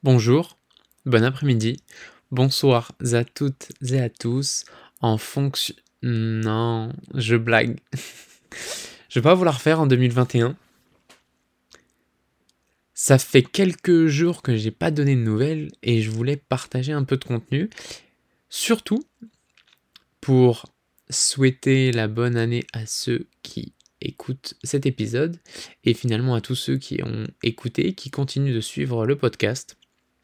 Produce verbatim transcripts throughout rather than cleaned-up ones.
Bonjour, bon après-midi, bonsoir à toutes et à tous en fonction non, je blague. Je vais pas vous la refaire en deux mille vingt et un. Ça fait quelques jours que j'ai pas donné de nouvelles et je voulais partager un peu de contenu, surtout pour souhaiter la bonne année à ceux qui écoutent cet épisode et finalement à tous ceux qui ont écouté, qui continuent de suivre le podcast.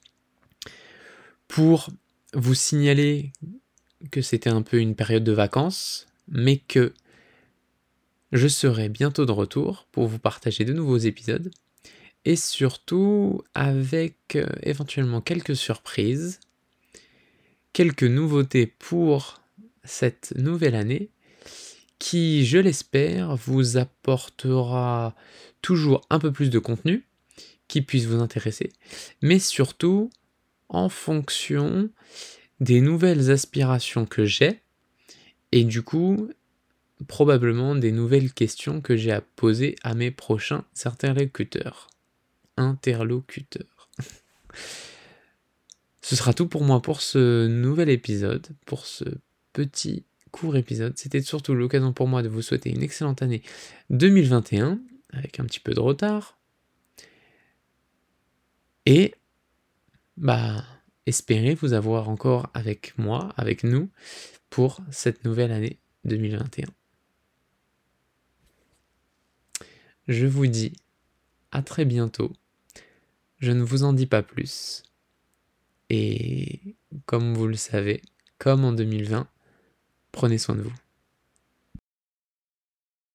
Pour vous signaler que c'était un peu une période de vacances, mais que je serai bientôt de retour pour vous partager de nouveaux épisodes et surtout avec euh, éventuellement quelques surprises, quelques nouveautés pour cette nouvelle année qui, je l'espère, vous apportera toujours un peu plus de contenu qui puisse vous intéresser, mais surtout en fonction des nouvelles aspirations que j'ai et du coup probablement des nouvelles questions que j'ai à poser à mes prochains interlocuteurs. Interlocuteurs. Ce sera tout pour moi pour ce nouvel épisode, pour ce petit court épisode. C'était surtout l'occasion pour moi de vous souhaiter une excellente année deux mille vingt et un, avec un petit peu de retard. Et bah, espérer vous avoir encore avec moi, avec nous, pour cette nouvelle année deux mille vingt et un. Je vous dis à très bientôt. Je ne vous en dis pas plus. Et comme vous le savez, comme en deux mille vingt, prenez soin de vous.